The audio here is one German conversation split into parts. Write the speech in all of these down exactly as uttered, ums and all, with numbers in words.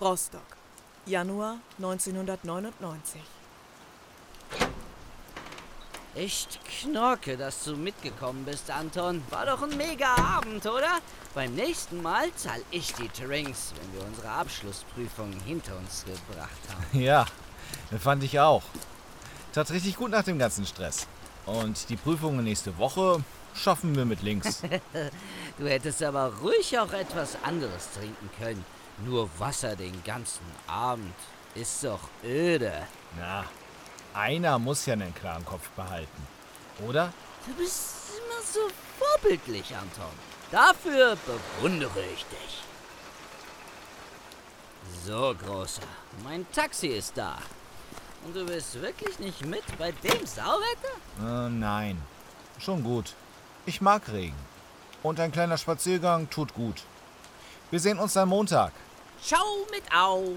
Rostock, Januar neunzehnhundertneunundneunzig. Echt Knorke, dass du mitgekommen bist, Anton. War doch ein mega Abend, oder? Beim nächsten Mal zahl ich die Drinks, wenn wir unsere Abschlussprüfung hinter uns gebracht haben. Ja, das fand ich auch. Tat richtig gut nach dem ganzen Stress. Und die Prüfungen nächste Woche schaffen wir mit links. Du hättest aber ruhig auch etwas anderes trinken können. Nur Wasser den ganzen Abend. Ist doch öde. Na, einer muss ja einen klaren Kopf behalten, oder? Du bist immer so vorbildlich, Anton. Dafür bewundere ich dich. So, Großer, mein Taxi ist da. Und du bist wirklich nicht mit bei dem Sauwetter? Äh, nein, schon gut. Ich mag Regen. Und ein kleiner Spaziergang tut gut. Wir sehen uns am Montag. Schau mit Au.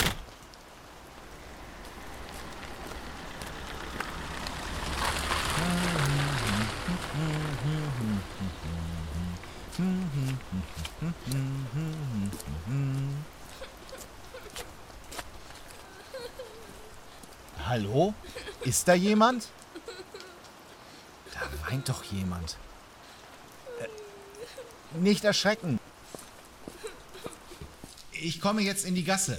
Hallo? Ist da jemand? Da weint doch jemand. Äh, nicht erschrecken. Ich komme jetzt in die Gasse.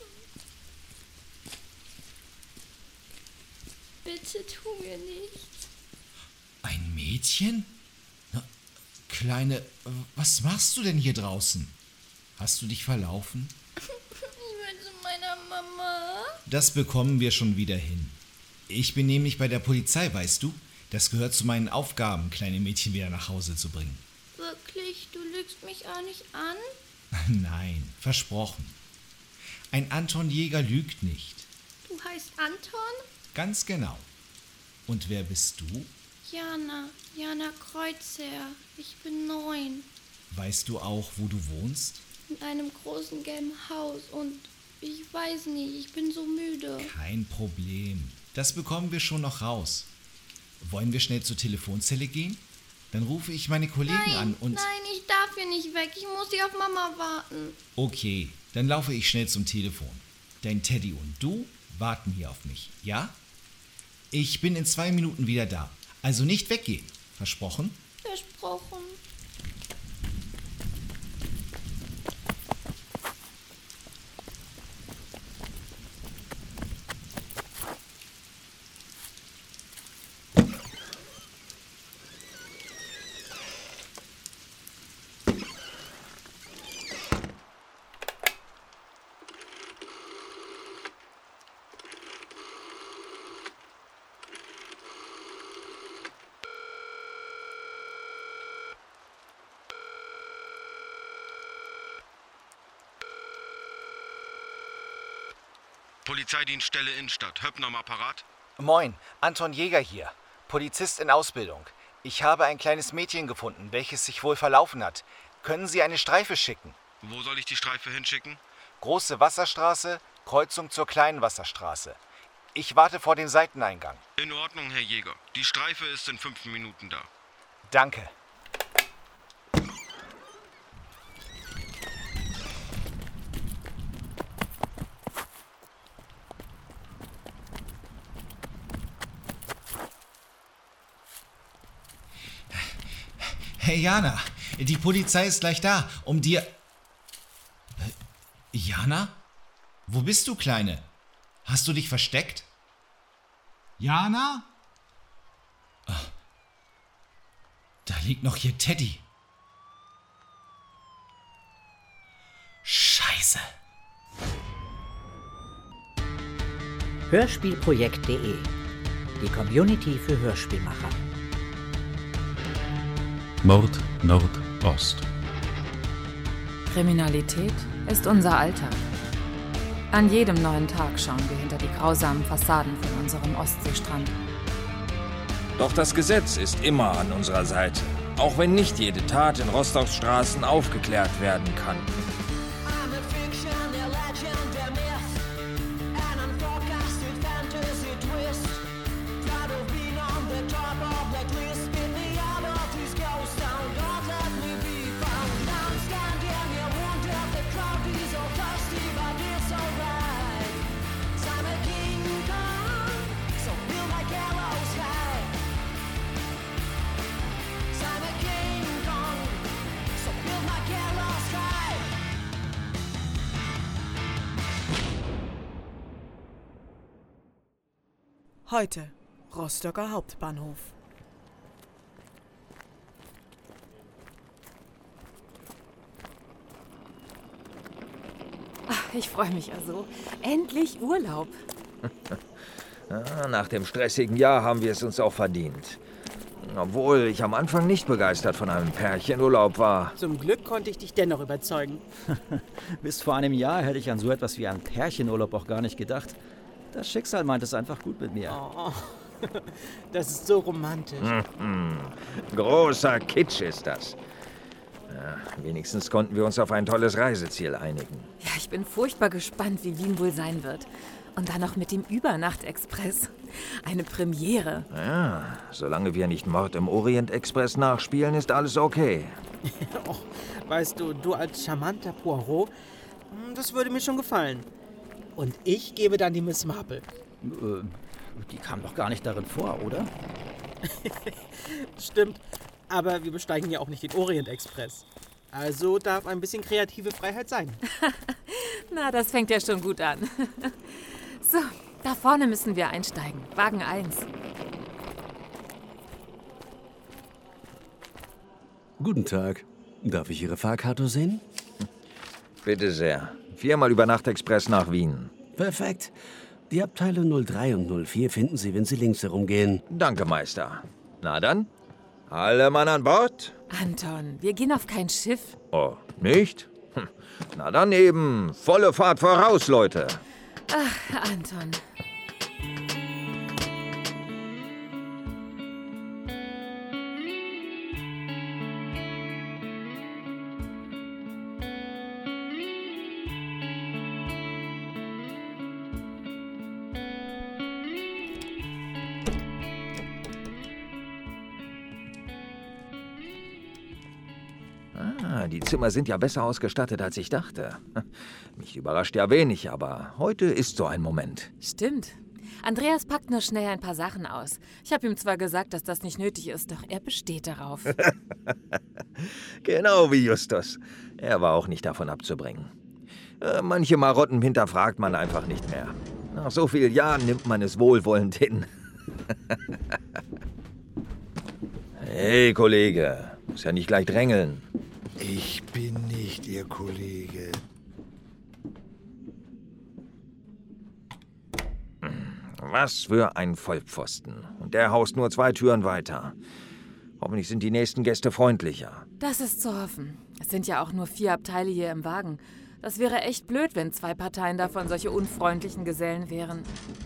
Bitte tu mir nichts. Ein Mädchen? Na, Kleine, was machst du denn hier draußen? Hast du dich verlaufen? Ich will zu meiner Mama. Das bekommen wir schon wieder hin. Ich bin nämlich bei der Polizei, weißt du? Das gehört zu meinen Aufgaben, kleine Mädchen wieder nach Hause zu bringen. Wirklich? Du lügst mich auch nicht an? Nein, versprochen. Ein Anton Jäger lügt nicht. Du heißt Anton? Ganz genau. Und wer bist du? Jana, Jana Kreuzherr. Ich bin neun. Weißt du auch, wo du wohnst? In einem großen gelben Haus und ich weiß nicht, ich bin so müde. Kein Problem. Das bekommen wir schon noch raus. Wollen wir schnell zur Telefonzelle gehen? Dann rufe ich meine Kollegen nein, an und... Nein, ich darf hier nicht weg. Ich muss hier auf Mama warten. Okay, dann laufe ich schnell zum Telefon. Dein Teddy und du warten hier auf mich, ja? Ich bin in zwei Minuten wieder da. Also nicht weggehen. Versprochen? Versprochen. Polizeidienststelle Innenstadt. Höppner am Apparat? Moin, Anton Jäger hier. Polizist in Ausbildung. Ich habe ein kleines Mädchen gefunden, welches sich wohl verlaufen hat. Können Sie eine Streife schicken? Wo soll ich die Streife hinschicken? Große Wasserstraße, Kreuzung zur kleinen Wasserstraße. Ich warte vor dem Seiteneingang. In Ordnung, Herr Jäger. Die Streife ist in fünf Minuten da. Danke. Hey Jana, die Polizei ist gleich da, um dir... Äh, Jana? Wo bist du, Kleine? Hast du dich versteckt? Jana? Ach, da liegt noch hier Teddy. Scheiße. Hörspielprojekt punkt de. Die Community für Hörspielmacher. Mord Nordost. Kriminalität ist unser Alltag. An jedem neuen Tag schauen wir hinter die grausamen Fassaden von unserem Ostseestrand. Doch das Gesetz ist immer an unserer Seite, auch wenn nicht jede Tat in Rostocks Straßen aufgeklärt werden kann. Standing here, wonder if the crowd is all thirsty, but it's Heute Rostocker Hauptbahnhof. Ach, ich freue mich ja so. Endlich Urlaub. Ja, nach dem stressigen Jahr haben wir es uns auch verdient. Obwohl ich am Anfang nicht begeistert von einem Pärchenurlaub war. Zum Glück konnte ich dich dennoch überzeugen. Bis vor einem Jahr hätte ich an so etwas wie einen Pärchenurlaub auch gar nicht gedacht. Das Schicksal meint es einfach gut mit mir. Oh, das ist so romantisch. Mhm. Großer Kitsch ist das. Ja, wenigstens konnten wir uns auf ein tolles Reiseziel einigen. Ja, ich bin furchtbar gespannt, wie Wien wohl sein wird. Und dann noch mit dem Übernacht-Express. Eine Premiere. Ja, solange wir nicht Mord im Orient-Express nachspielen, ist alles okay. Oh, weißt du, du als charmanter Poirot, das würde mir schon gefallen. Und ich gebe dann die Miss Marple. Äh, die kam doch gar nicht darin vor, oder? Stimmt, aber wir besteigen ja auch nicht den Orient-Express. Also darf ein bisschen kreative Freiheit sein. Na, das fängt ja schon gut an. So, da vorne müssen wir einsteigen. Wagen eins. Guten Tag. Darf ich Ihre Fahrkarte sehen? Bitte sehr. Viermal Übernacht-Express nach Wien. Perfekt. Die Abteile null drei und null vier finden Sie, wenn Sie links herumgehen. Danke, Meister. Na dann, alle Mann an Bord? Anton, wir gehen auf kein Schiff. Oh, nicht? Hm. Na dann eben. Volle Fahrt voraus, Leute. Ach, Anton. Ah, die Zimmer sind ja besser ausgestattet, als ich dachte. Mich überrascht ja wenig, aber heute ist so ein Moment. Stimmt. Andreas packt nur schnell ein paar Sachen aus. Ich habe ihm zwar gesagt, dass das nicht nötig ist, doch er besteht darauf. Genau wie Justus. Er war auch nicht davon abzubringen. Äh, manche Marotten hinterfragt man einfach nicht mehr. Nach so vielen Jahren nimmt man es wohlwollend hin. Hey, Kollege. Muss ja nicht gleich drängeln. Ich bin nicht Ihr Kollege. Was für ein Vollpfosten. Und der haust nur zwei Türen weiter. Hoffentlich sind die nächsten Gäste freundlicher. Das ist zu hoffen. Es sind ja auch nur vier Abteile hier im Wagen. Das wäre echt blöd, wenn zwei Parteien davon solche unfreundlichen Gesellen wären.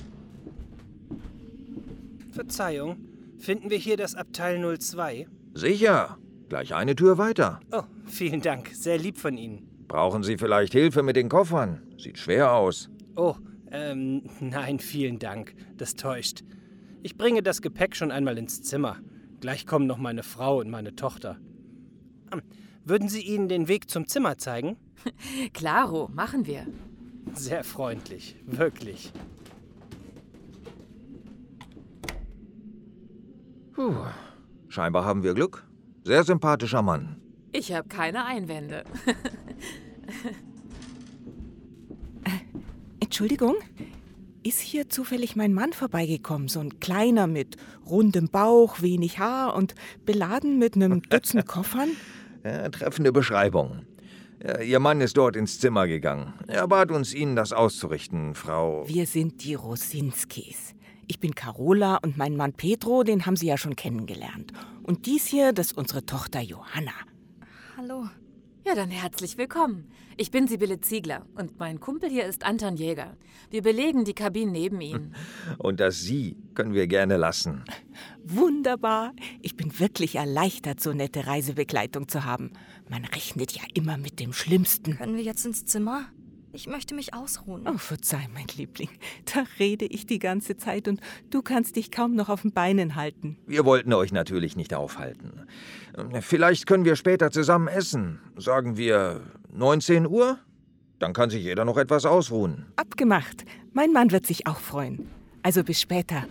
Verzeihung, finden wir hier das Abteil null zwei? Sicher. Gleich eine Tür weiter. Oh, vielen Dank. Sehr lieb von Ihnen. Brauchen Sie vielleicht Hilfe mit den Koffern? Sieht schwer aus. Oh, ähm, nein, vielen Dank. Das täuscht. Ich bringe das Gepäck schon einmal ins Zimmer. Gleich kommen noch meine Frau und meine Tochter. Würden Sie ihnen den Weg zum Zimmer zeigen? Klaro, machen wir. Sehr freundlich, wirklich. Puh, scheinbar haben wir Glück. Sehr sympathischer Mann. Ich habe keine Einwände. äh, Entschuldigung? Ist hier zufällig mein Mann vorbeigekommen? So ein kleiner mit rundem Bauch, wenig Haar und beladen mit einem Dutzend Koffern? Ja, treffende Beschreibung. Ja, Ihr Mann ist dort ins Zimmer gegangen. Er bat uns, Ihnen das auszurichten, Frau... Wir sind die Rosinskis. Ich bin Carola und mein Mann Pedro, den haben Sie ja schon kennengelernt. Und dies hier, das ist unsere Tochter Johanna. Hallo. Ja, dann herzlich willkommen. Ich bin Sibylle Ziegler und mein Kumpel hier ist Anton Jäger. Wir belegen die Kabinen neben Ihnen. Und das Sie können wir gerne lassen. Wunderbar. Ich bin wirklich erleichtert, so nette Reisebegleitung zu haben. Man rechnet ja immer mit dem Schlimmsten. Können wir jetzt ins Zimmer? Ich möchte mich ausruhen. Oh, verzeih, mein Liebling. Da rede ich die ganze Zeit und du kannst dich kaum noch auf den Beinen halten. Wir wollten euch natürlich nicht aufhalten. Vielleicht können wir später zusammen essen. Sagen wir neunzehn Uhr? Dann kann sich jeder noch etwas ausruhen. Abgemacht. Mein Mann wird sich auch freuen. Also bis später.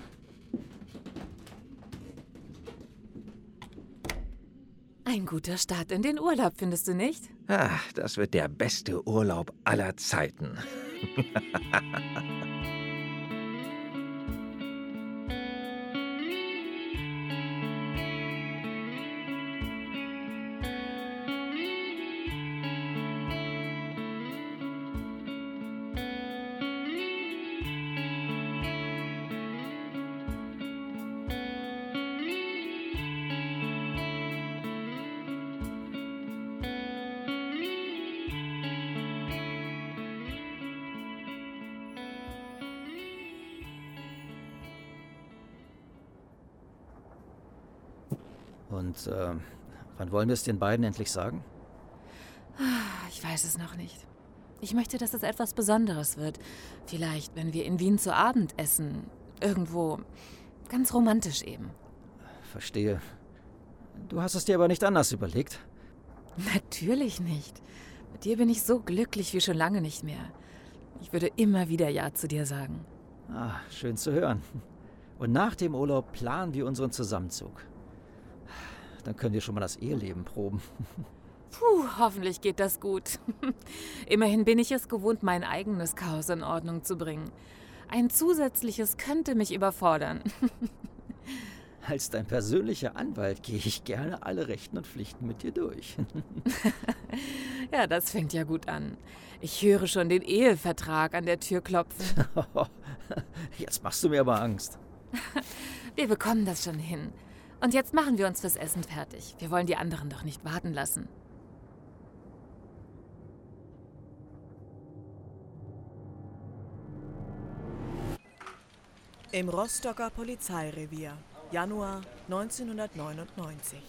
Ein guter Start in den Urlaub, findest du nicht? Ach, das wird der beste Urlaub aller Zeiten. Und äh, wann wollen wir es den beiden endlich sagen? Ich weiß es noch nicht. Ich möchte, dass es etwas Besonderes wird. Vielleicht, wenn wir in Wien zu Abend essen. Irgendwo ganz romantisch eben. Verstehe. Du hast es dir aber nicht anders überlegt. Natürlich nicht. Mit dir bin ich so glücklich wie schon lange nicht mehr. Ich würde immer wieder Ja zu dir sagen. Ah, schön zu hören. Und nach dem Urlaub planen wir unseren Zusammenzug. Dann können wir schon mal das Eheleben proben. Puh, hoffentlich geht das gut. Immerhin bin ich es gewohnt, mein eigenes Chaos in Ordnung zu bringen. Ein zusätzliches könnte mich überfordern. Als dein persönlicher Anwalt gehe ich gerne alle Rechten und Pflichten mit dir durch. Ja, das fängt ja gut an. Ich höre schon den Ehevertrag an der Tür klopfen. Jetzt machst du mir aber Angst. Wir bekommen das schon hin. Und jetzt machen wir uns fürs Essen fertig. Wir wollen die anderen doch nicht warten lassen. Im Rostocker Polizeirevier, Januar neunzehnhundertneunundneunzig.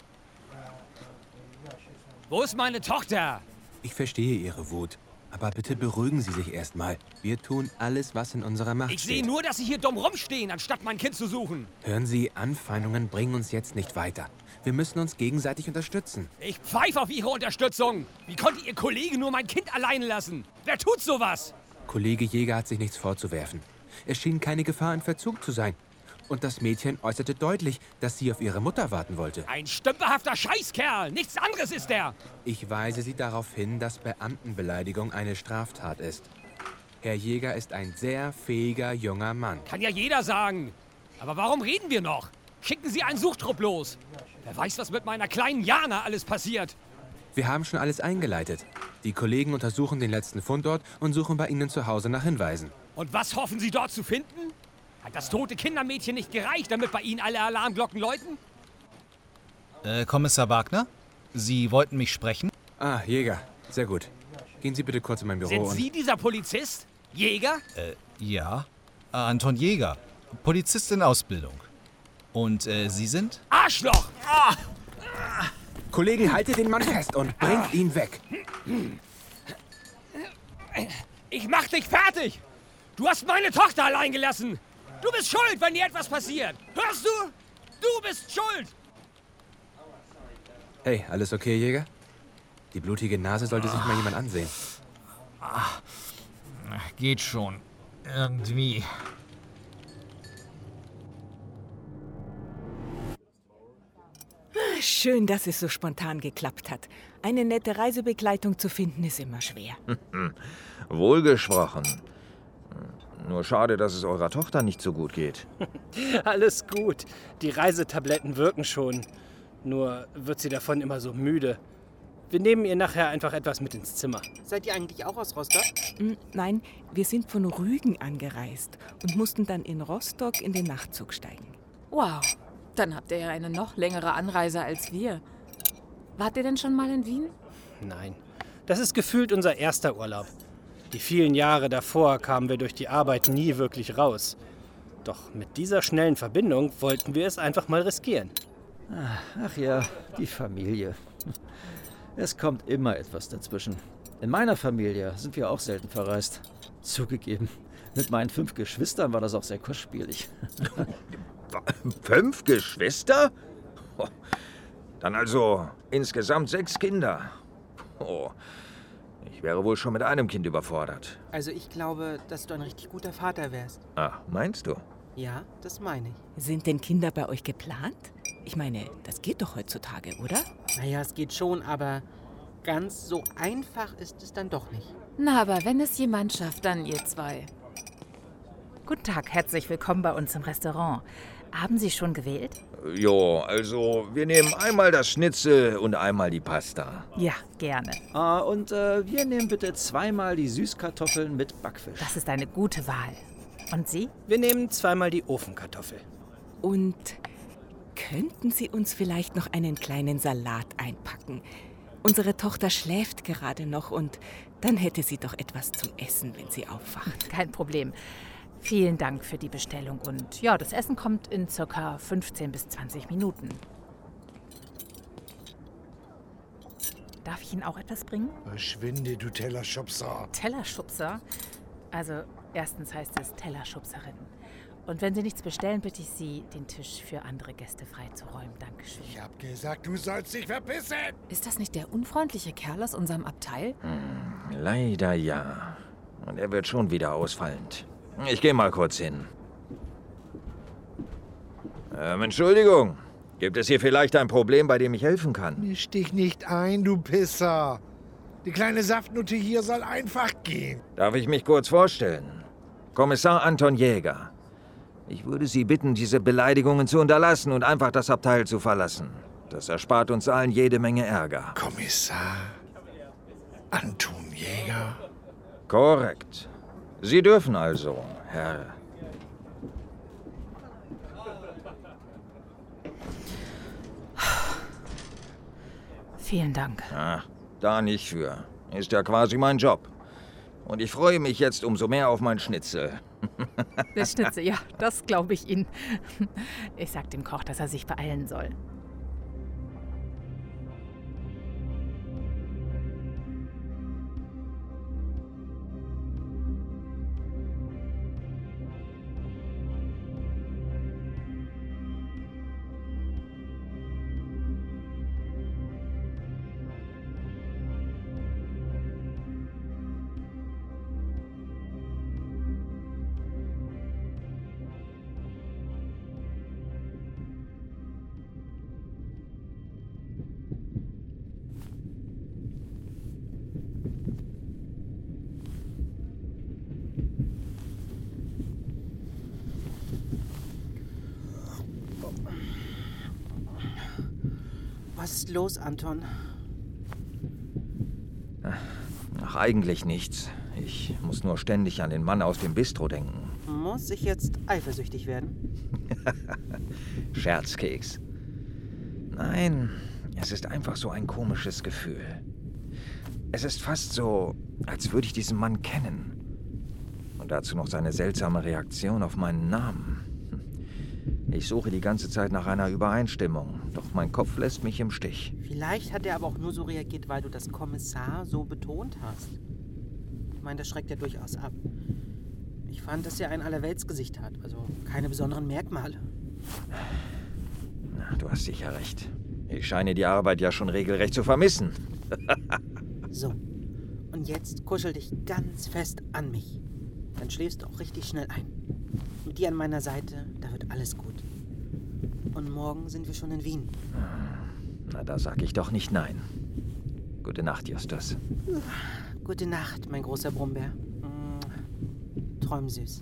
Wo ist meine Tochter? Ich verstehe Ihre Wut. Aber bitte beruhigen Sie sich erstmal. Wir tun alles, was in unserer Macht Ich steht. sehe nur, dass Sie hier dumm rumstehen, anstatt mein Kind zu suchen. Hören Sie, Anfeindungen bringen uns jetzt nicht weiter. Wir müssen uns gegenseitig unterstützen. Ich pfeife auf Ihre Unterstützung. Wie konnte Ihr Kollege nur mein Kind allein lassen? Wer tut sowas? Kollege Jäger hat sich nichts vorzuwerfen. Es schien keine Gefahr in Verzug zu sein. Und das Mädchen äußerte deutlich, dass sie auf ihre Mutter warten wollte. Ein stümperhafter Scheißkerl. Nichts anderes ist er. Ich weise Sie darauf hin, dass Beamtenbeleidigung eine Straftat ist. Herr Jäger ist ein sehr fähiger junger Mann. Kann ja jeder sagen. Aber warum reden wir noch? Schicken Sie einen Suchtrupp los. Wer weiß, was mit meiner kleinen Jana alles passiert. Wir haben schon alles eingeleitet. Die Kollegen untersuchen den letzten Fundort und suchen bei Ihnen zu Hause nach Hinweisen. Und was hoffen Sie dort zu finden? Hat das tote Kindermädchen nicht gereicht, damit bei Ihnen alle Alarmglocken läuten? Äh, Kommissar Wagner? Sie wollten mich sprechen? Ah, Jäger. Sehr gut. Gehen Sie bitte kurz in mein Büro Sind und... Sie dieser Polizist? Jäger? Äh, ja. Anton Jäger. Polizist in Ausbildung. Und, äh, Sie sind? Arschloch! Ah! Kollegen, haltet den Mann fest und bringt ihn weg. Ich mach dich fertig! Du hast meine Tochter allein gelassen! Du bist schuld, wenn dir etwas passiert! Hörst du? Du bist schuld! Hey, alles okay, Jäger? Die blutige Nase sollte sich mal jemand ansehen. Ach, geht schon. Irgendwie. Schön, dass es so spontan geklappt hat. Eine nette Reisebegleitung zu finden, ist immer schwer. Wohlgesprochen. Nur schade, dass es eurer Tochter nicht so gut geht. Alles gut. Die Reisetabletten wirken schon. Nur wird sie davon immer so müde. Wir nehmen ihr nachher einfach etwas mit ins Zimmer. Seid ihr eigentlich auch aus Rostock? Nein, wir sind von Rügen angereist und mussten dann in Rostock in den Nachtzug steigen. Wow, dann habt ihr ja eine noch längere Anreise als wir. Wart ihr denn schon mal in Wien? Nein, das ist gefühlt unser erster Urlaub. Die vielen Jahre davor kamen wir durch die Arbeit nie wirklich raus. Doch mit dieser schnellen Verbindung wollten wir es einfach mal riskieren. Ach ja, die Familie. Es kommt immer etwas dazwischen. In meiner Familie sind wir auch selten verreist. Zugegeben, mit meinen fünf Geschwistern war das auch sehr kostspielig. Fünf Geschwister? Dann also insgesamt sechs Kinder. Oh, ich wäre wohl schon mit einem Kind überfordert. Also ich glaube, dass du ein richtig guter Vater wärst. Ah, meinst du? Ja, das meine ich. Sind denn Kinder bei euch geplant? Ich meine, das geht doch heutzutage, oder? Naja, es geht schon, aber ganz so einfach ist es dann doch nicht. Na, aber wenn es jemand schafft, dann ihr zwei. Guten Tag, herzlich willkommen bei uns im Restaurant. Haben Sie schon gewählt? Jo, also wir nehmen einmal das Schnitzel und einmal die Pasta. Ja, gerne. Ah, und äh, wir nehmen bitte zweimal die Süßkartoffeln mit Backfisch. Das ist eine gute Wahl. Und Sie? Wir nehmen zweimal die Ofenkartoffel. Und könnten Sie uns vielleicht noch einen kleinen Salat einpacken? Unsere Tochter schläft gerade noch und dann hätte sie doch etwas zum Essen, wenn sie aufwacht. Kein Problem. Vielen Dank für die Bestellung und ja, das Essen kommt in circa fünfzehn bis zwanzig Minuten. Darf ich Ihnen auch etwas bringen? Verschwinde, du Tellerschubser. Tellerschubser? Also, erstens heißt es Tellerschubserin. Und wenn Sie nichts bestellen, bitte ich Sie, den Tisch für andere Gäste freizuräumen. Dankeschön. Ich hab gesagt, du sollst dich verpissen! Ist das nicht der unfreundliche Kerl aus unserem Abteil? Hm, leider ja. Und er wird schon wieder ausfallend. Ich gehe mal kurz hin. Ähm, Entschuldigung. Gibt es hier vielleicht ein Problem, bei dem ich helfen kann? Misch dich nicht ein, du Pisser. Die kleine Saftnutte hier soll einfach gehen. Darf ich mich kurz vorstellen? Kommissar Anton Jäger. Ich würde Sie bitten, diese Beleidigungen zu unterlassen und einfach das Abteil zu verlassen. Das erspart uns allen jede Menge Ärger. Kommissar Anton Jäger? Korrekt. Sie dürfen also, Herr. Vielen Dank. Ach, da nicht für. Ist ja quasi mein Job. Und ich freue mich jetzt umso mehr auf mein Schnitzel. Der Schnitzel, ja, das glaube ich Ihnen. Ich sag dem Koch, dass er sich beeilen soll. Was ist los, Anton? Ach, eigentlich nichts. Ich muss nur ständig an den Mann aus dem Bistro denken. Muss ich jetzt eifersüchtig werden? Scherzkeks. Nein, es ist einfach so ein komisches Gefühl. Es ist fast so, als würde ich diesen Mann kennen. Und dazu noch seine seltsame Reaktion auf meinen Namen. Ich suche die ganze Zeit nach einer Übereinstimmung, doch mein Kopf lässt mich im Stich. Vielleicht hat er aber auch nur so reagiert, weil du das Kommissar so betont hast. Ich meine, das schreckt ja durchaus ab. Ich fand, dass er ein Allerweltsgesicht hat, also keine besonderen Merkmale. Na, du hast sicher recht. Ich scheine die Arbeit ja schon regelrecht zu vermissen. So, und jetzt kuschel dich ganz fest an mich. Dann schläfst du auch richtig schnell ein. Mit dir an meiner Seite, da wird alles gut. Und morgen sind wir schon in Wien. Na, da sag ich doch nicht nein. Gute Nacht, Justus. Gute Nacht, mein großer Brummbär. Träum süß.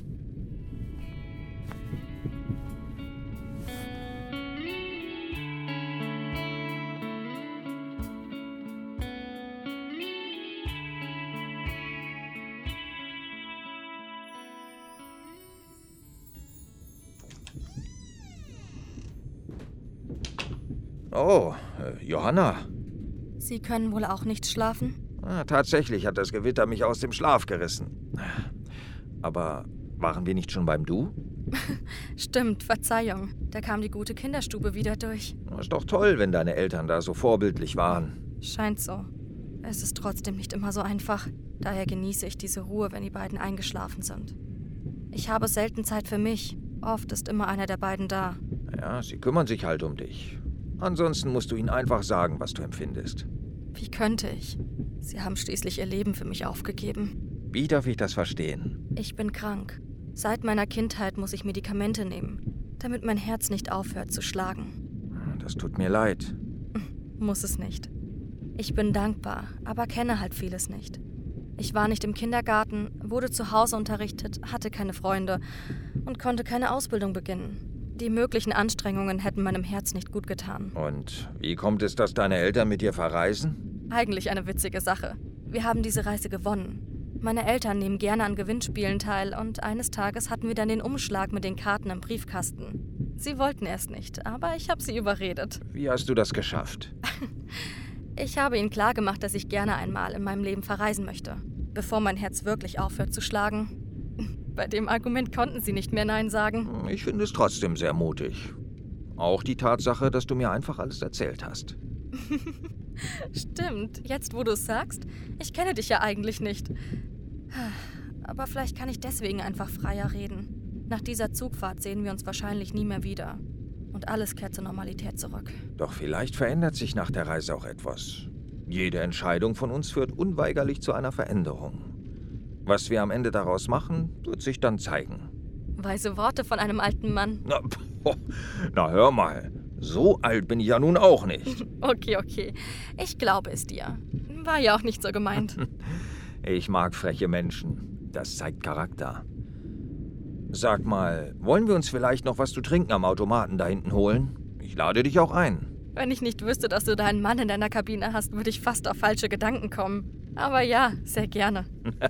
Oh, äh, Johanna. Sie können wohl auch nicht schlafen? Ah, tatsächlich hat das Gewitter mich aus dem Schlaf gerissen. Aber waren wir nicht schon beim Du? Stimmt, Verzeihung. Da kam die gute Kinderstube wieder durch. Ist doch toll, wenn deine Eltern da so vorbildlich waren. Scheint so. Es ist trotzdem nicht immer so einfach. Daher genieße ich diese Ruhe, wenn die beiden eingeschlafen sind. Ich habe selten Zeit für mich. Oft ist immer einer der beiden da. Ja, sie kümmern sich halt um dich. Ansonsten musst du ihnen einfach sagen, was du empfindest. Wie könnte ich? Sie haben schließlich ihr Leben für mich aufgegeben. Wie darf ich das verstehen? Ich bin krank. Seit meiner Kindheit muss ich Medikamente nehmen, damit mein Herz nicht aufhört zu schlagen. Das tut mir leid. Muss es nicht. Ich bin dankbar, aber kenne halt vieles nicht. Ich war nicht im Kindergarten, wurde zu Hause unterrichtet, hatte keine Freunde und konnte keine Ausbildung beginnen. Die möglichen Anstrengungen hätten meinem Herz nicht gut getan. Und wie kommt es, dass deine Eltern mit dir verreisen? Eigentlich eine witzige Sache. Wir haben diese Reise gewonnen. Meine Eltern nehmen gerne an Gewinnspielen teil und eines Tages hatten wir dann den Umschlag mit den Karten im Briefkasten. Sie wollten erst nicht, aber ich habe sie überredet. Wie hast du das geschafft? Ich habe ihnen klargemacht, dass ich gerne einmal in meinem Leben verreisen möchte, bevor mein Herz wirklich aufhört zu schlagen. Bei dem Argument konnten sie nicht mehr Nein sagen. Ich finde es trotzdem sehr mutig. Auch die Tatsache, dass du mir einfach alles erzählt hast. Stimmt, jetzt wo du es sagst, ich kenne dich ja eigentlich nicht. Aber vielleicht kann ich deswegen einfach freier reden. Nach dieser Zugfahrt sehen wir uns wahrscheinlich nie mehr wieder. Und alles kehrt zur Normalität zurück. Doch vielleicht verändert sich nach der Reise auch etwas. Jede Entscheidung von uns führt unweigerlich zu einer Veränderung. Was wir am Ende daraus machen, wird sich dann zeigen. Weise Worte von einem alten Mann. Na, boah, na hör mal, so alt bin ich ja nun auch nicht. Okay, okay. Ich glaube es dir. War ja auch nicht so gemeint. Ich mag freche Menschen. Das zeigt Charakter. Sag mal, wollen wir uns vielleicht noch was zu trinken am Automaten da hinten holen? Ich lade dich auch ein. Wenn ich nicht wüsste, dass du da einen Mann in deiner Kabine hast, würde ich fast auf falsche Gedanken kommen. Aber ja, sehr gerne.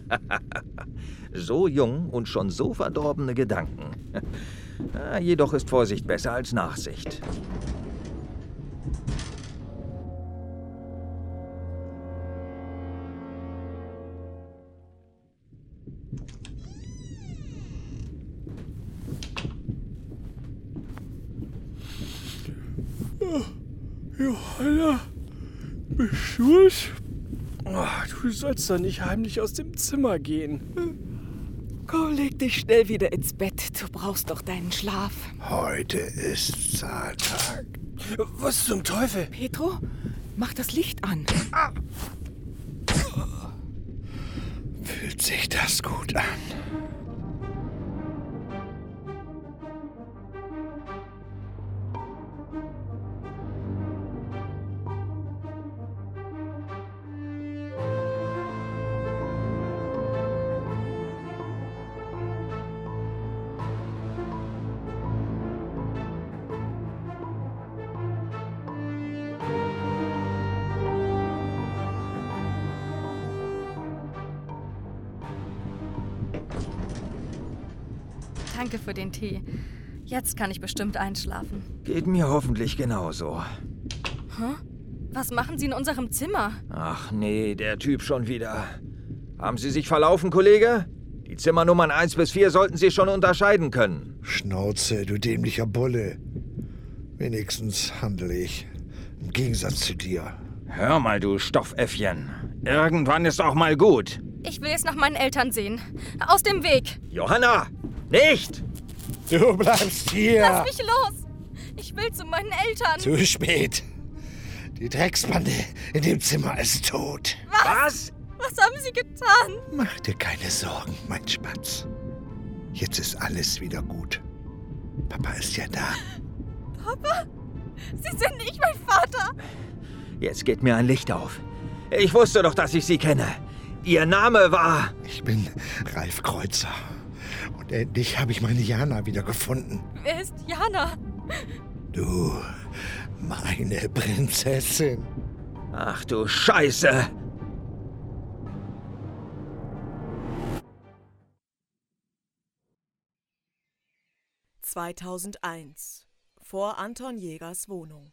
So jung und schon so verdorbene Gedanken. Na, jedoch ist Vorsicht besser als Nachsicht. Johanna, bist du es? Oh, du sollst doch nicht heimlich aus dem Zimmer gehen. Komm, leg dich schnell wieder ins Bett. Du brauchst doch deinen Schlaf. Heute ist Zahltag. Was zum Teufel? Petro, mach das Licht an. Ah. Fühlt sich das gut an? Danke für den Tee. Jetzt kann ich bestimmt einschlafen. Geht mir hoffentlich genauso. Hä? Was machen Sie in unserem Zimmer? Ach nee, der Typ schon wieder. Haben Sie sich verlaufen, Kollege? Die Zimmernummern eins bis vier sollten Sie schon unterscheiden können. Schnauze, du dämlicher Bulle. Wenigstens handle ich. Im Gegensatz zu dir. Hör mal, du Stoffäffchen. Irgendwann ist auch mal gut. Ich will jetzt nach meinen Eltern sehen. Aus dem Weg! Johanna! Nicht! Du bleibst hier! Lass mich los! Ich will zu meinen Eltern! Zu spät! Die Drecksbande in dem Zimmer ist tot. Was? Was haben Sie getan? Mach dir keine Sorgen, mein Spatz. Jetzt ist alles wieder gut. Papa ist ja da. Papa? Sie sind nicht mein Vater! Jetzt geht mir ein Licht auf. Ich wusste doch, dass ich Sie kenne. Ihr Name war... Ich bin Ralf Kreuzer. Und endlich habe ich meine Jana wieder gefunden. Wer ist Jana? Du, meine Prinzessin. Ach du Scheiße! zweitausendeins. Vor Anton Jägers Wohnung.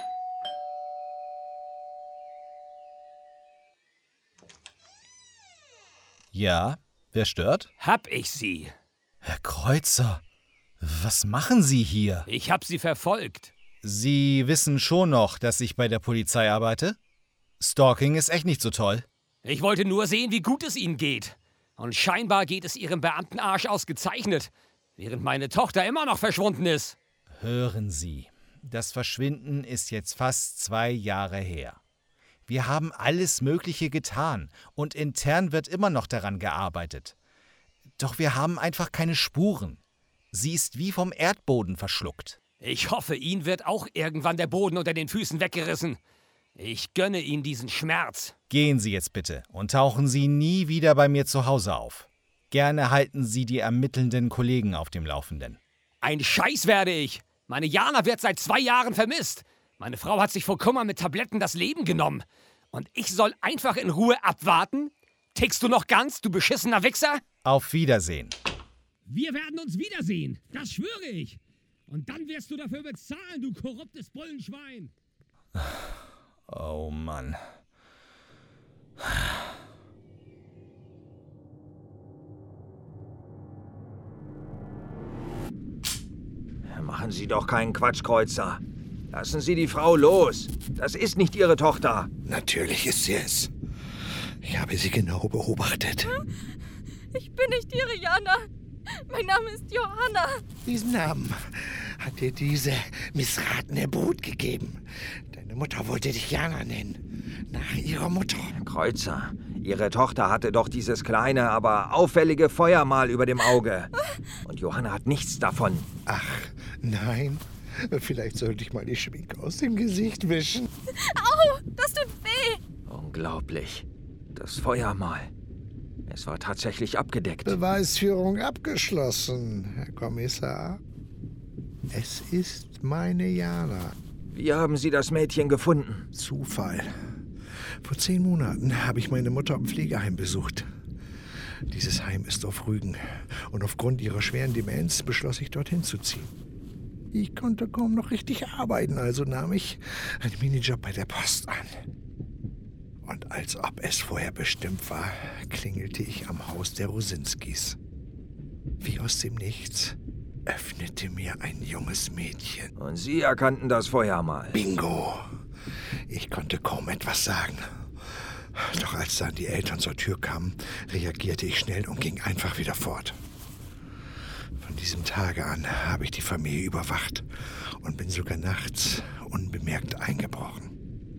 Ja, wer stört? Hab ich sie. Herr Kreuzer, was machen Sie hier? Ich hab sie verfolgt. Sie wissen schon noch, dass ich bei der Polizei arbeite? Stalking ist echt nicht so toll. Ich wollte nur sehen, wie gut es Ihnen geht. Und scheinbar geht es Ihrem Beamtenarsch ausgezeichnet, während meine Tochter immer noch verschwunden ist. Hören Sie, das Verschwinden ist jetzt fast zwei Jahre her. Wir haben alles Mögliche getan und intern wird immer noch daran gearbeitet. Doch wir haben einfach keine Spuren. Sie ist wie vom Erdboden verschluckt. Ich hoffe, Ihnen wird auch irgendwann der Boden unter den Füßen weggerissen. Ich gönne Ihnen diesen Schmerz. Gehen Sie jetzt bitte und tauchen Sie nie wieder bei mir zu Hause auf. Gerne halten Sie die ermittelnden Kollegen auf dem Laufenden. Ein Scheiß werde ich. Meine Jana wird seit zwei Jahren vermisst. Meine Frau hat sich vor Kummer mit Tabletten das Leben genommen. Und ich soll einfach in Ruhe abwarten? Tickst du noch ganz, du beschissener Wichser? Auf Wiedersehen. Wir werden uns wiedersehen, das schwöre ich. Und dann wirst du dafür bezahlen, du korruptes Bullenschwein. Oh Mann. Machen Sie doch keinen Quatsch, Kreuzer. Lassen Sie die Frau los. Das ist nicht Ihre Tochter. Natürlich ist sie es. Ich habe sie genau beobachtet. Ich bin nicht ihre Jana. Mein Name ist Johanna. Diesen Namen hat dir diese missratene Brut gegeben. Deine Mutter wollte dich Jana nennen. Nach ihrer Mutter. Kreuzer, Ihre Tochter hatte doch dieses kleine, aber auffällige Feuermal über dem Auge. Und Johanna hat nichts davon. Ach, nein. Vielleicht sollte ich mal die Schminke aus dem Gesicht wischen. Au, das tut weh. Unglaublich. Das Feuermal. Es war tatsächlich abgedeckt. Beweisführung abgeschlossen, Herr Kommissar. Es ist meine Jana. Wie haben Sie das Mädchen gefunden? Zufall. Vor zehn Monaten habe ich meine Mutter im Pflegeheim besucht. Dieses Heim ist auf Rügen. Und aufgrund ihrer schweren Demenz beschloss ich, dorthin zu ziehen. Ich konnte kaum noch richtig arbeiten, also nahm ich einen Minijob bei der Post an. Und als ob es vorher bestimmt war, klingelte ich am Haus der Rosinskis. Wie aus dem Nichts öffnete mir ein junges Mädchen. Und Sie erkannten das Feuermal. Bingo! Ich konnte kaum etwas sagen. Doch als dann die Eltern zur Tür kamen, reagierte ich schnell und ging einfach wieder fort. Von diesem Tage an habe ich die Familie überwacht und bin sogar nachts unbemerkt eingebrochen.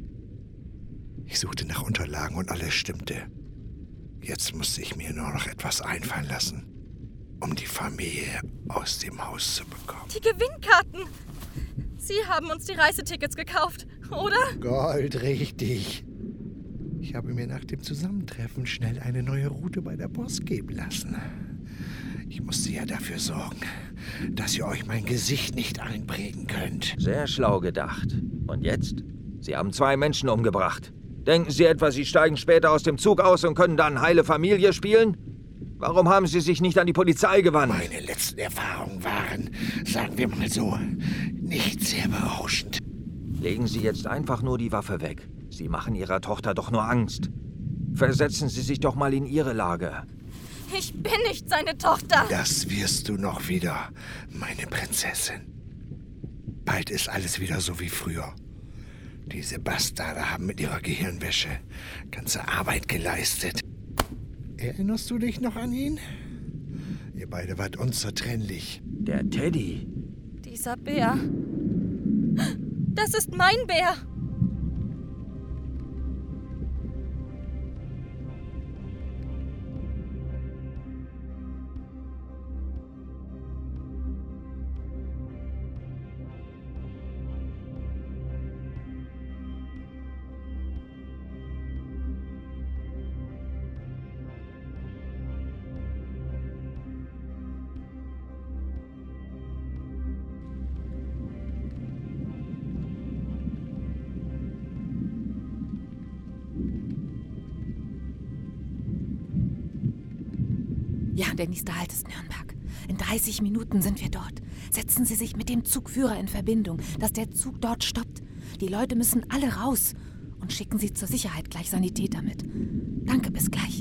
Ich suchte nach Unterlagen und alles stimmte. Jetzt musste ich mir nur noch etwas einfallen lassen, um die Familie aus dem Haus zu bekommen. Die Gewinnkarten! Sie haben uns die Reisetickets gekauft, oder? Goldrichtig. Ich habe mir nach dem Zusammentreffen schnell eine neue Route bei der Post geben lassen. Ich musste ja dafür sorgen, dass ihr euch mein Gesicht nicht einprägen könnt. Sehr schlau gedacht. Und jetzt? Sie haben zwei Menschen umgebracht. Denken Sie etwa, Sie steigen später aus dem Zug aus und können dann heile Familie spielen? Warum haben Sie sich nicht an die Polizei gewandt? Meine letzten Erfahrungen waren, sagen wir mal so, nicht sehr berauschend. Legen Sie jetzt einfach nur die Waffe weg. Sie machen Ihrer Tochter doch nur Angst. Versetzen Sie sich doch mal in ihre Lage. Ich bin nicht seine Tochter. Das wirst du noch wieder, meine Prinzessin. Bald ist alles wieder so wie früher. Diese Bastarde haben mit ihrer Gehirnwäsche ganze Arbeit geleistet. Erinnerst du dich noch an ihn? Ihr beide wart unzertrennlich. Der Teddy. Dieser Bär. Das ist mein Bär. Ja, der nächste Halt ist Nürnberg. In dreißig Minuten sind wir dort. Setzen Sie sich mit dem Zugführer in Verbindung, dass der Zug dort stoppt. Die Leute müssen alle raus. Und schicken Sie zur Sicherheit gleich Sanitäter mit. Danke, bis gleich.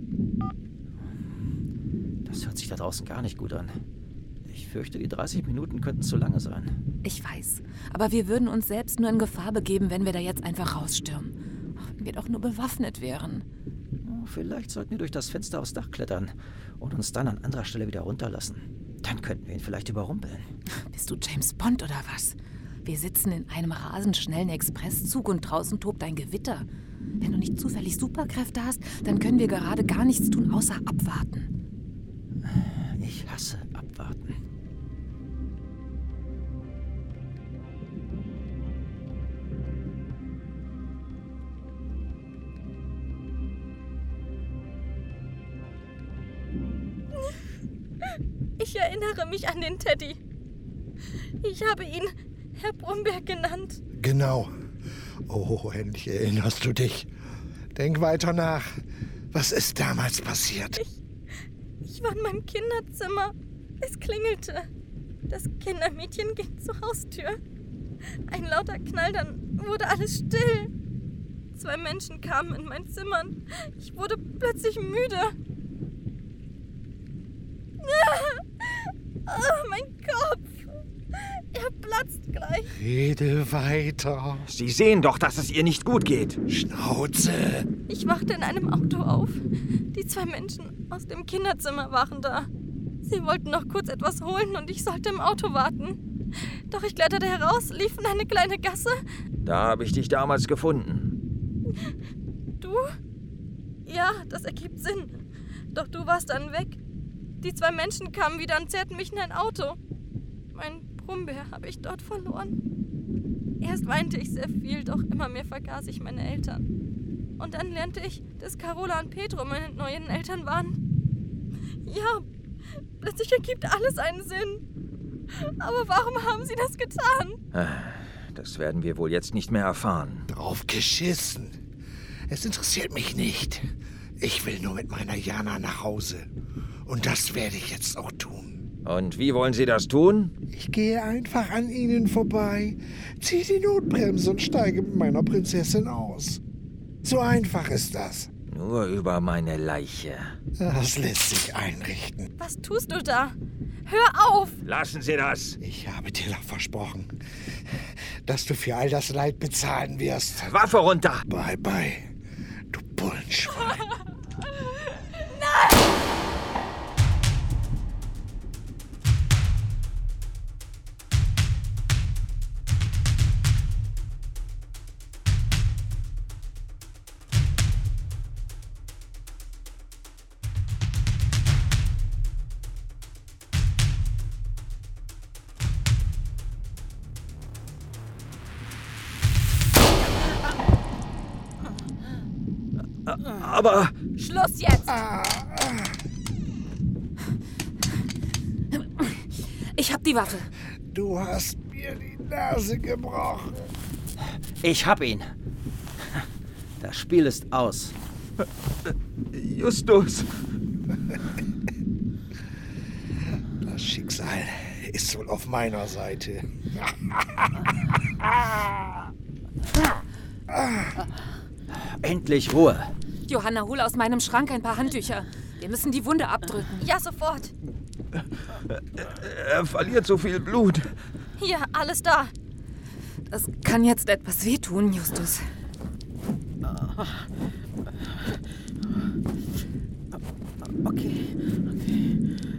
Das hört sich da draußen gar nicht gut an. Ich fürchte, die dreißig Minuten könnten zu lange sein. Ich weiß, aber wir würden uns selbst nur in Gefahr begeben, wenn wir da jetzt einfach rausstürmen. Ach, wenn wir doch nur bewaffnet wären. Vielleicht sollten wir durch das Fenster aufs Dach klettern und uns dann an anderer Stelle wieder runterlassen. Dann könnten wir ihn vielleicht überrumpeln. Bist du James Bond oder was? Wir sitzen in einem rasend schnellen Expresszug und draußen tobt ein Gewitter. Wenn du nicht zufällig Superkräfte hast, dann können wir gerade gar nichts tun, außer abwarten. Ich hasse abwarten. Ich erinnere mich an den Teddy. Ich habe ihn Herr Brumberg genannt. Genau. Oh, endlich erinnerst du dich. Denk weiter nach. Was ist damals passiert? Ich, ich war in meinem Kinderzimmer. Es klingelte. Das Kindermädchen ging zur Haustür. Ein lauter Knall, dann wurde alles still. Zwei Menschen kamen in mein Zimmer. Ich wurde plötzlich müde. Oh, mein Kopf. Er platzt gleich. Rede weiter. Sie sehen doch, dass es ihr nicht gut geht. Schnauze. Ich wachte in einem Auto auf. Die zwei Menschen aus dem Kinderzimmer waren da. Sie wollten noch kurz etwas holen und ich sollte im Auto warten. Doch ich kletterte heraus, lief in eine kleine Gasse. Da habe ich dich damals gefunden. Du? Ja, das ergibt Sinn. Doch du warst dann weg. Die zwei Menschen kamen wieder und zerrten mich in ein Auto. Mein Brummbär habe ich dort verloren. Erst weinte ich sehr viel, doch immer mehr vergaß ich meine Eltern. Und dann lernte ich, dass Carola und Petro meine neuen Eltern waren. Ja, plötzlich ergibt alles einen Sinn. Aber warum haben sie das getan? Das werden wir wohl jetzt nicht mehr erfahren. Drauf geschissen. Es interessiert mich nicht. Ich will nur mit meiner Jana nach Hause. Und das werde ich jetzt auch tun. Und wie wollen Sie das tun? Ich gehe einfach an Ihnen vorbei, ziehe die Notbremse und steige mit meiner Prinzessin aus. So einfach ist das. Nur über meine Leiche. Das lässt sich einrichten. Was tust du da? Hör auf! Lassen Sie das! Ich habe dir doch versprochen, dass du für all das Leid bezahlen wirst. Waffe runter! Bye, bye, du Bullenschwein. Nein! Aber... Schluss jetzt! Ich hab die Waffe. Du hast mir die Nase gebrochen. Ich hab ihn. Das Spiel ist aus. Justus. Das Schicksal ist wohl auf meiner Seite. Endlich Ruhe. Johanna, hol aus meinem Schrank ein paar Handtücher. Wir müssen die Wunde abdrücken. Ja, sofort. Er verliert so viel Blut. Hier, alles da. Das kann jetzt etwas wehtun, Justus. Okay, okay.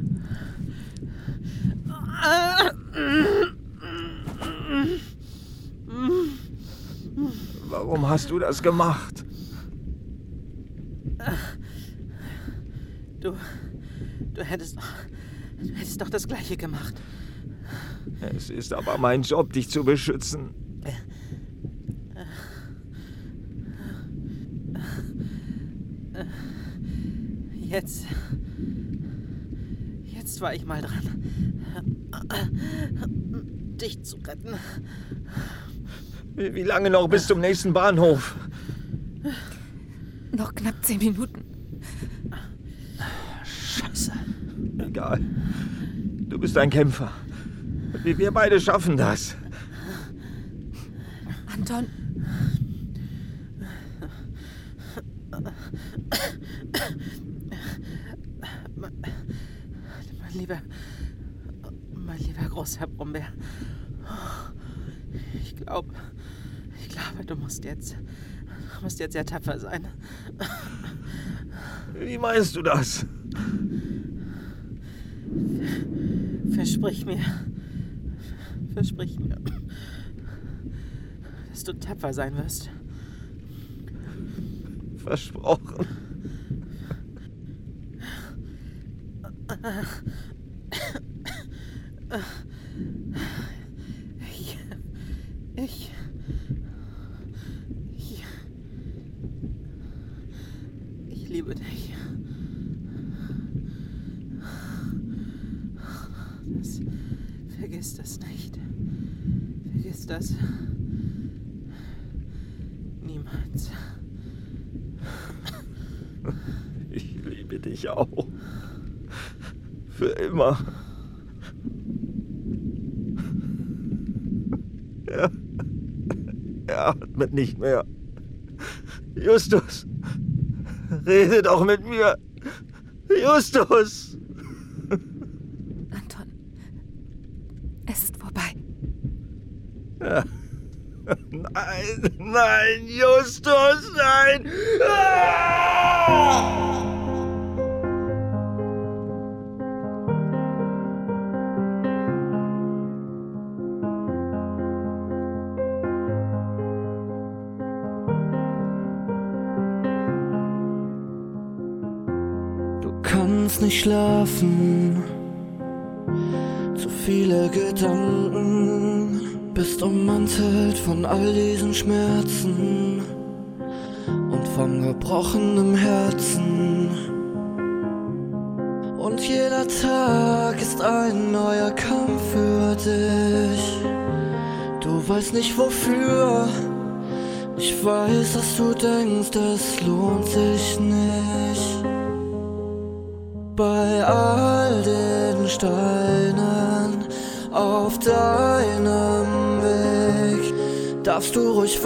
Warum hast du das gemacht? Du, du hättest, du hättest doch das Gleiche gemacht. Es ist aber mein Job, dich zu beschützen. Jetzt, jetzt war ich mal dran, dich zu retten. Wie lange noch bis zum nächsten Bahnhof? Noch knapp zehn Minuten. Scheiße. Egal. Du bist ein Kämpfer. Wir beide schaffen das. Anton. Mein, mein lieber, mein lieber Großherr Brummbär. Ich glaube, ich glaube, du musst jetzt, du musst jetzt sehr tapfer sein. Wie meinst du das? Versprich mir, versprich mir, dass du tapfer sein wirst. Versprochen. Ich, ich, ich, ich liebe dich. Das, vergiss das nicht. Vergiss das. Niemals. Ich liebe dich auch. Für immer. Er, er atmet nicht mehr. Justus, rede doch mit mir. Justus! Anton, es ist vorbei. Nein, nein, Justus, nein! Ah! Kannst nicht schlafen, zu viele Gedanken, bist ummantelt von all diesen Schmerzen und vom gebrochenen Herzen. Und jeder Tag ist ein neuer Kampf für dich. Du weißt nicht wofür, ich weiß, dass du denkst, es lohnt sich nicht. Bei all den Steinen auf deinem Weg darfst du ruhig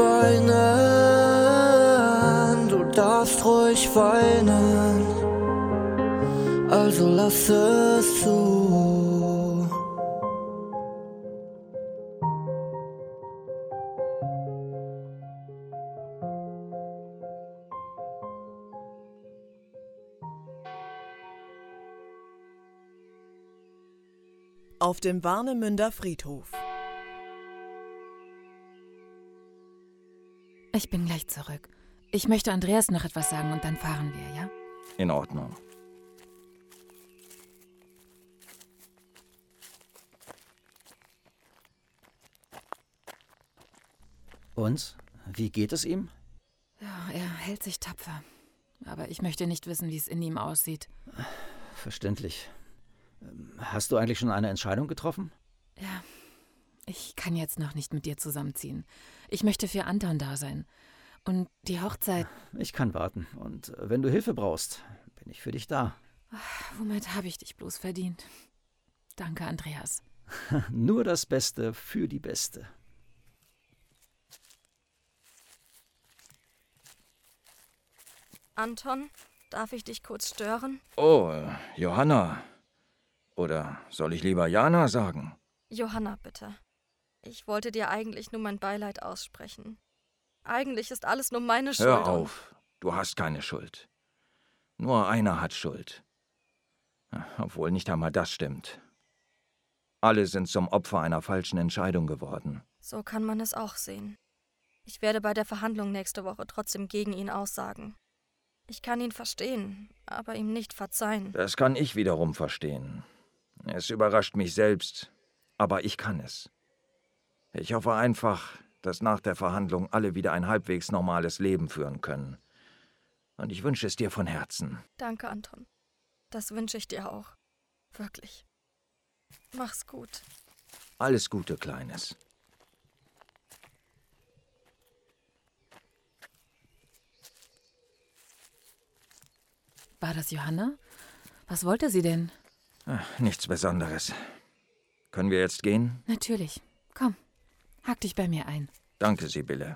weinen, du darfst ruhig weinen, also lass es zu. Auf dem Warnemünder Friedhof. Ich bin gleich zurück. Ich möchte Andreas noch etwas sagen und dann fahren wir, ja? In Ordnung. Und? Wie geht es ihm? Ja, er hält sich tapfer. Aber ich möchte nicht wissen, wie es in ihm aussieht. Verständlich. Hast du eigentlich schon eine Entscheidung getroffen? Ja, ich kann jetzt noch nicht mit dir zusammenziehen. Ich möchte für Anton da sein. Und die Hochzeit... Ich kann warten. Und wenn du Hilfe brauchst, bin ich für dich da. Ach, womit habe ich dich bloß verdient? Danke, Andreas. Nur das Beste für die Beste. Anton, darf ich dich kurz stören? Oh, äh, Johanna. Oder soll ich lieber Jana sagen? Johanna, bitte. Ich wollte dir eigentlich nur mein Beileid aussprechen. Eigentlich ist alles nur meine Schuld. Hör auf, du hast keine Schuld. Nur einer hat Schuld. Obwohl nicht einmal das stimmt. Alle sind zum Opfer einer falschen Entscheidung geworden. So kann man es auch sehen. Ich werde bei der Verhandlung nächste Woche trotzdem gegen ihn aussagen. Ich kann ihn verstehen, aber ihm nicht verzeihen. Das kann ich wiederum verstehen. Es überrascht mich selbst, aber ich kann es. Ich hoffe einfach, dass nach der Verhandlung alle wieder ein halbwegs normales Leben führen können. Und ich wünsche es dir von Herzen. Danke, Anton. Das wünsche ich dir auch. Wirklich. Mach's gut. Alles Gute, Kleines. War das Johanna? Was wollte sie denn? Ach, nichts Besonderes. Können wir jetzt gehen? Natürlich. Komm, hack dich bei mir ein. Danke, Sibylle.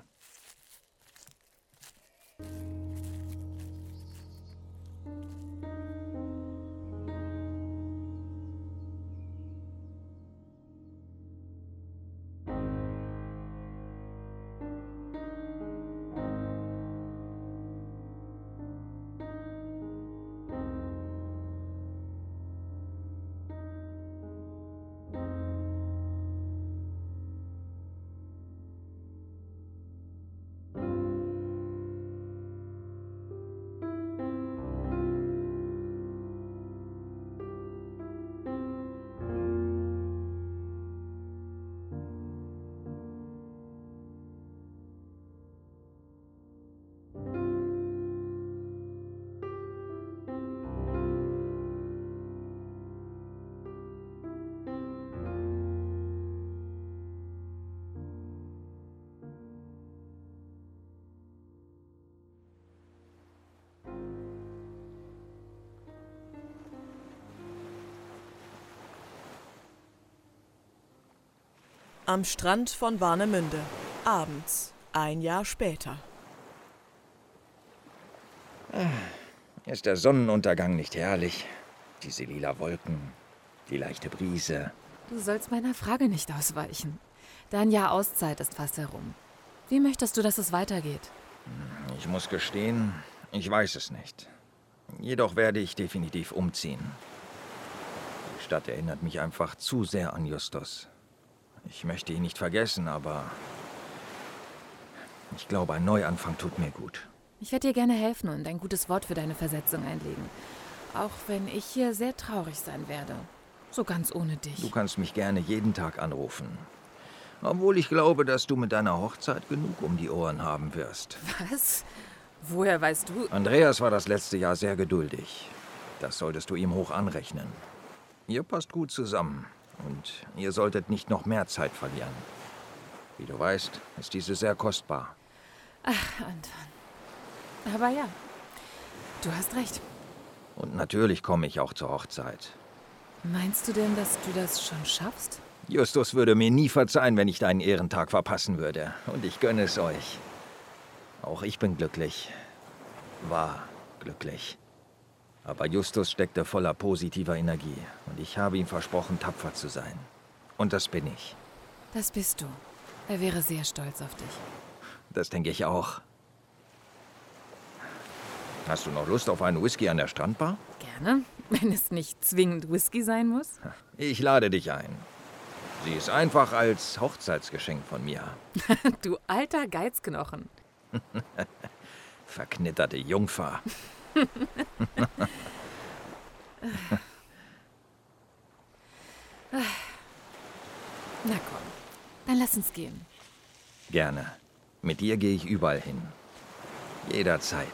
Am Strand von Warnemünde. Abends. Ein Jahr später. Ist der Sonnenuntergang nicht herrlich? Diese lila Wolken, die leichte Brise. Du sollst meiner Frage nicht ausweichen. Dein Jahr Auszeit ist fast herum. Wie möchtest du, dass es weitergeht? Ich muss gestehen, ich weiß es nicht. Jedoch werde ich definitiv umziehen. Die Stadt erinnert mich einfach zu sehr an Justus. Ich möchte ihn nicht vergessen, aber ich glaube, ein Neuanfang tut mir gut. Ich werde dir gerne helfen und ein gutes Wort für deine Versetzung einlegen. Auch wenn ich hier sehr traurig sein werde. So ganz ohne dich. Du kannst mich gerne jeden Tag anrufen. Obwohl ich glaube, dass du mit deiner Hochzeit genug um die Ohren haben wirst. Was? Woher weißt du? Andreas war das letzte Jahr sehr geduldig. Das solltest du ihm hoch anrechnen. Ihr passt gut zusammen und ihr solltet nicht noch mehr Zeit verlieren. Wie du weißt, ist diese sehr kostbar. Ach, Anton. Aber ja, du hast recht. Und natürlich komme ich auch zur Hochzeit. Meinst du denn, dass du das schon schaffst? Justus würde mir nie verzeihen, wenn ich deinen Ehrentag verpassen würde. Und ich gönne es euch. Auch ich bin glücklich. War glücklich. Aber Justus steckte voller positiver Energie. Und ich habe ihm versprochen, tapfer zu sein. Und das bin ich. Das bist du. Er wäre sehr stolz auf dich. Das denke ich auch. Hast du noch Lust auf einen Whisky an der Strandbar? Gerne, wenn es nicht zwingend Whisky sein muss. Ich lade dich ein. Sie ist einfach als Hochzeitsgeschenk von mir. Du alter Geizknochen. Verknitterte Jungfer. Na komm, dann lass uns gehen. Gerne. Mit dir gehe ich überall hin. Jederzeit.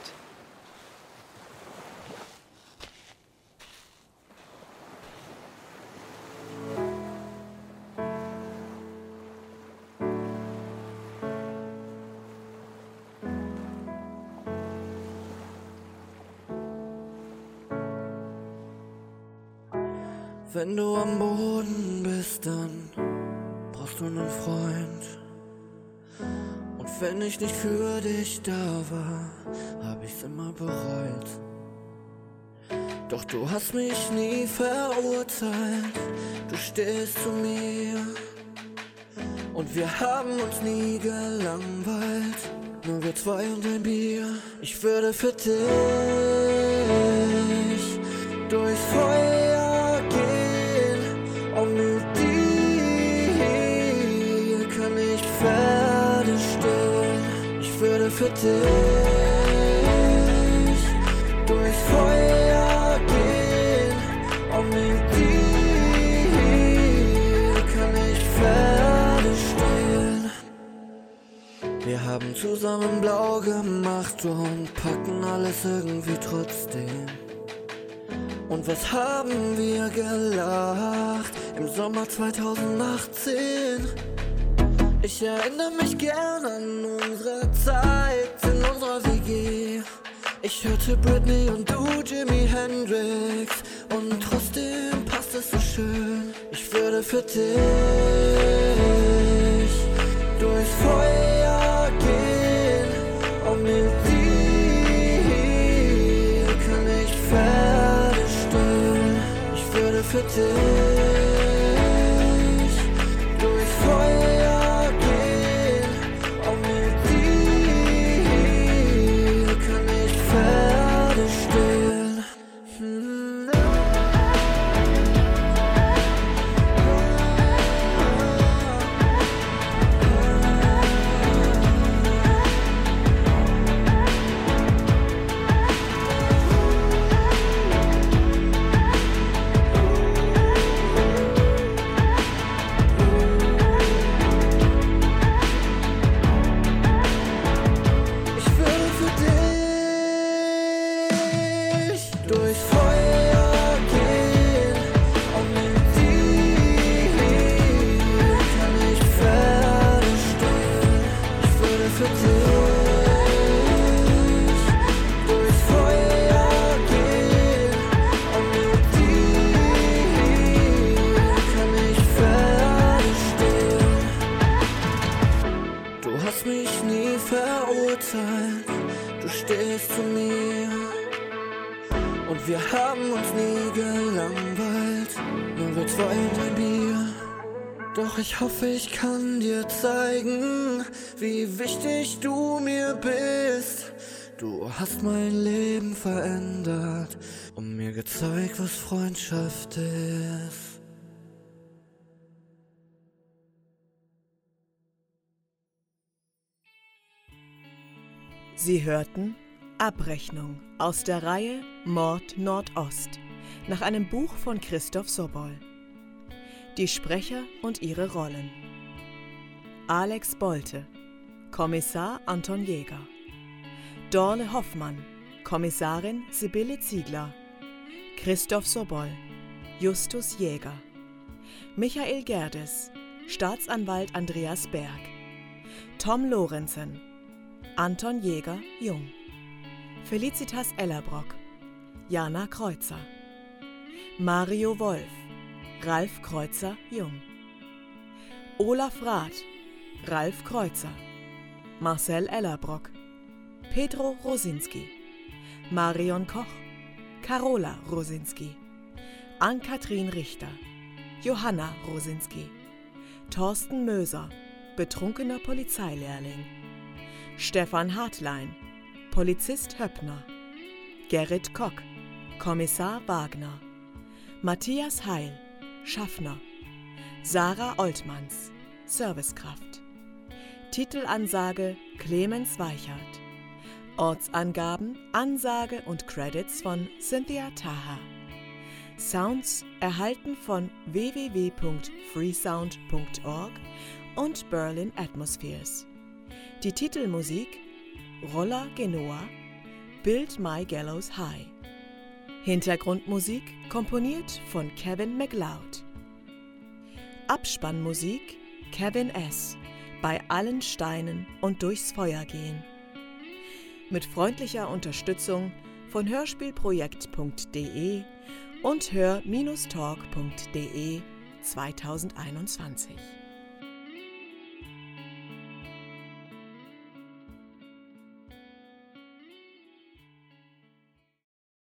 Wenn du am Boden bist, dann brauchst du einen Freund. Und wenn ich nicht für dich da war, hab ich's immer bereut. Doch du hast mich nie verurteilt, du stehst zu mir. Und wir haben uns nie gelangweilt, nur wir zwei und ein Bier. Ich würde für dich durchs Feuer gehen, und mit dir kann ich Pferde stehlen. Ich würde für dich durchs Feuer gehen, und mit dir kann ich Pferde stehlen. Wir haben zusammen blau gemacht und packen alles irgendwie trotzdem. Und was haben wir gelacht im Sommer zweitausendachtzehn? Ich erinnere mich gern an unsere Zeit in unserer W G. Ich hörte Britney und du Jimi Hendrix, und trotzdem passt es so schön. Ich würde für dich durchs Feuer gehen, und mit dir kann ich Pferde stehlen. Ich würde für dich durchs Feuer gehen, und mit dir kann ich Pferde stehlen. Hm. Du stehst zu mir, und wir haben uns nie gelangweilt, nur wir zwei und ein Bier. Doch ich hoffe, ich kann dir zeigen, wie wichtig du mir bist. Du hast mein Leben verändert und mir gezeigt, was Freundschaft ist. Sie hörten Abrechnung aus der Reihe Mord Nordost nach einem Buch von Christoph Sobol. Die Sprecher und ihre Rollen: Alex Bolte, Kommissar Anton Jäger; Dorle Hoffmann, Kommissarin Sibylle Ziegler; Christoph Sobol, Justus Jäger; Michael Gerdes, Staatsanwalt Andreas Berg; Tom Lorenzen, Anton Jäger Jung; Felicitas Ellerbrock, Jana Kreuzer; Mario Wolf, Ralf Kreuzer Jung; Olaf Rath, Ralf Kreuzer; Marcel Ellerbrock, Pedro Rosinski; Marion Koch, Carola Rosinski; Ann-Kathrin Richter, Johanna Rosinski; Thorsten Möser, betrunkener Polizeilehrling; Stefan Hartlein, Polizist Höppner; Gerrit Kock, Kommissar Wagner; Matthias Heil, Schaffner; Sarah Oltmanns, Servicekraft. Titelansage Clemens Weichert. Ortsangaben, Ansage und Credits von Cynthia Taha. Sounds erhalten von w w w punkt freesound punkt org und Berlin Atmospheres. Die Titelmusik Rolla Genoa, Build My Gallows High. Hintergrundmusik komponiert von Kevin MacLeod. Abspannmusik Kevin S. bei Allen Steinen und durchs Feuer gehen. Mit freundlicher Unterstützung von hörspielprojekt punkt de und hör Bindestrich talk punkt de zweitausendeinundzwanzig.